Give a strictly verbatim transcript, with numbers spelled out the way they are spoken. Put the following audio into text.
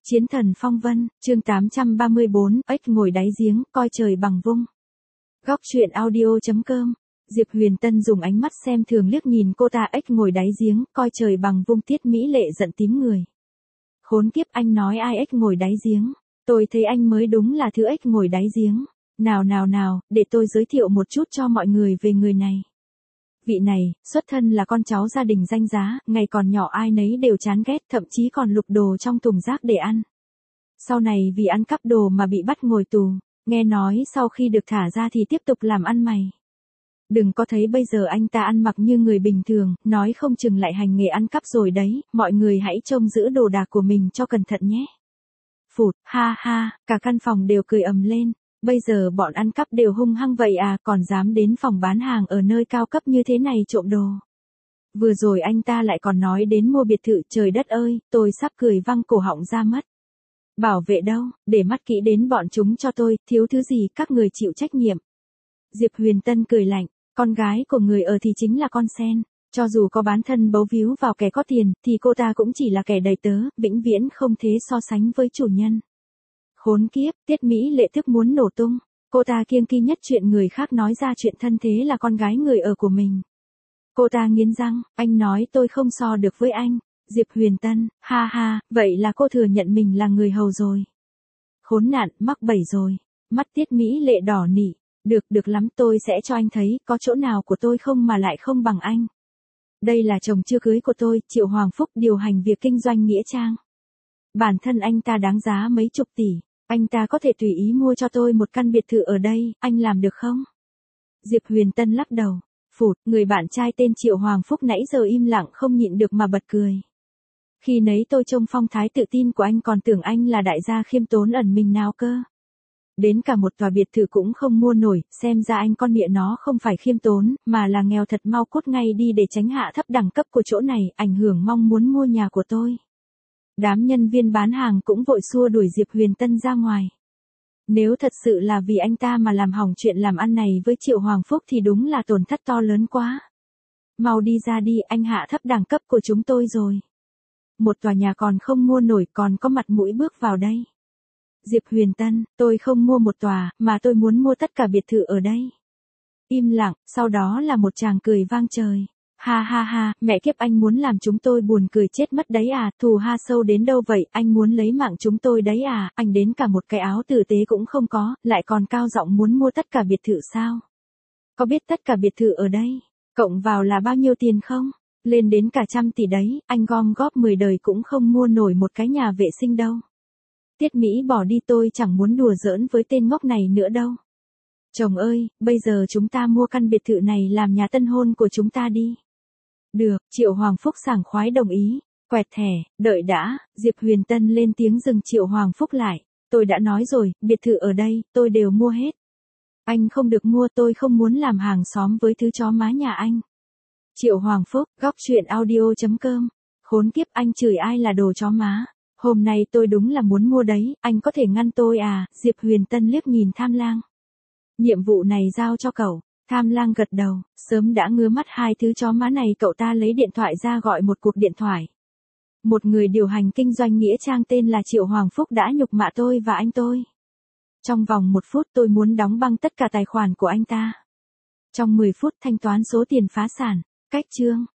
Chiến thần phong vân, chương tám trăm ba mươi bốn, ếch ngồi đáy giếng, coi trời bằng vung. Góc truyện audio.com. Diệp Huyền Tân dùng ánh mắt xem thường liếc nhìn cô ta, ếch ngồi đáy giếng, coi trời bằng vung. Tiết Mỹ Lệ giận tím người. Khốn kiếp, anh nói ai ếch ngồi đáy giếng? Tôi thấy anh mới đúng là thứ ếch ngồi đáy giếng. Nào nào nào, để tôi giới thiệu một chút cho mọi người về người này. Vị này, xuất thân là con cháu gia đình danh giá, ngày còn nhỏ ai nấy đều chán ghét, thậm chí còn lục đồ trong thùng rác để ăn. Sau này vì ăn cắp đồ mà bị bắt ngồi tù, nghe nói sau khi được thả ra thì tiếp tục làm ăn mày. Đừng có thấy bây giờ anh ta ăn mặc như người bình thường, nói không chừng lại hành nghề ăn cắp rồi đấy, mọi người hãy trông giữ đồ đạc của mình cho cẩn thận nhé. Phụt, ha ha, cả căn phòng đều cười ầm lên. Bây giờ bọn ăn cắp đều hung hăng vậy à, còn dám đến phòng bán hàng ở nơi cao cấp như thế này trộm đồ. Vừa rồi anh ta lại còn nói đến mua biệt thự, trời đất ơi, tôi sắp cười văng cổ họng ra mất. Bảo vệ đâu, để mắt kỹ đến bọn chúng cho tôi, thiếu thứ gì các người chịu trách nhiệm. Diệp Huyền Tân cười lạnh, con gái của người ở thì chính là con sen, cho dù có bán thân bấu víu vào kẻ có tiền, thì cô ta cũng chỉ là kẻ đầy tớ, vĩnh viễn không thể so sánh với chủ nhân. Khốn kiếp, Tiết Mỹ Lệ tức muốn nổ tung, cô ta kiêng kỵ nhất chuyện người khác nói ra chuyện thân thế là con gái người ở của mình. Cô ta nghiến răng, anh nói tôi không so được với anh. Diệp Huyền Tân, ha ha, vậy là cô thừa nhận mình là người hầu rồi. Khốn nạn, mắc bẫy rồi. Mắt Tiết Mỹ Lệ đỏ nỉ, được được lắm, tôi sẽ cho anh thấy có chỗ nào của tôi không mà lại không bằng anh. Đây là chồng chưa cưới của tôi, Triệu Hoàng Phúc, điều hành việc kinh doanh nghĩa trang. Bản thân anh ta đáng giá mấy chục tỷ. Anh ta có thể tùy ý mua cho tôi một căn biệt thự ở đây, anh làm được không? Diệp Huyền Tân lắc đầu. Phụt, người bạn trai tên Triệu Hoàng Phúc nãy giờ im lặng không nhịn được mà bật cười. Khi nấy tôi trông phong thái tự tin của anh còn tưởng anh là đại gia khiêm tốn ẩn mình nào cơ. Đến cả một tòa biệt thự cũng không mua nổi, xem ra anh con mẹ nó không phải khiêm tốn, mà là nghèo thật, mau cút ngay đi để tránh hạ thấp đẳng cấp của chỗ này, ảnh hưởng mong muốn mua nhà của tôi. Đám nhân viên bán hàng cũng vội xua đuổi Diệp Huyền Tân ra ngoài. Nếu thật sự là vì anh ta mà làm hỏng chuyện làm ăn này với Triệu Hoàng Phúc thì đúng là tổn thất to lớn quá. Mau đi ra đi, anh hạ thấp đẳng cấp của chúng tôi rồi. Một tòa nhà còn không mua nổi còn có mặt mũi bước vào đây. Diệp Huyền Tân, tôi không mua một tòa, mà tôi muốn mua tất cả biệt thự ở đây. Im lặng, sau đó là một tràng cười vang trời. Ha ha ha, mẹ kiếp, anh muốn làm chúng tôi buồn cười chết mất đấy à, thù ha sâu đến đâu vậy, anh muốn lấy mạng chúng tôi đấy à, anh đến cả một cái áo tử tế cũng không có, lại còn cao giọng muốn mua tất cả biệt thự sao? Có biết tất cả biệt thự ở đây, cộng vào là bao nhiêu tiền không? Lên đến cả trăm tỷ đấy, anh gom góp mười đời cũng không mua nổi một cái nhà vệ sinh đâu. Tiết Mỹ bỏ đi, tôi chẳng muốn đùa giỡn với tên ngốc này nữa đâu. Chồng ơi, bây giờ chúng ta mua căn biệt thự này làm nhà tân hôn của chúng ta đi. Được, Triệu Hoàng Phúc sảng khoái đồng ý. Quẹt thẻ, đợi đã, Diệp Huyền Tân lên tiếng dừng Triệu Hoàng Phúc lại. Tôi đã nói rồi, biệt thự ở đây, tôi đều mua hết. Anh không được mua, tôi không muốn làm hàng xóm với thứ chó má nhà anh. Triệu Hoàng Phúc, góc truyện audio.com. Khốn kiếp, anh chửi ai là đồ chó má. Hôm nay tôi đúng là muốn mua đấy, anh có thể ngăn tôi à? Diệp Huyền Tân liếc nhìn Tham Lang. Nhiệm vụ này giao cho cậu. Tham Lang gật đầu, sớm đã ngứa mắt hai thứ chó má này, cậu ta lấy điện thoại ra gọi một cuộc điện thoại. Một người điều hành kinh doanh nghĩa trang tên là Triệu Hoàng Phúc đã nhục mạ tôi và anh tôi. Trong vòng một phút tôi muốn đóng băng tất cả tài khoản của anh ta. Trong mười phút thanh toán số tiền phá sản. Cách chương.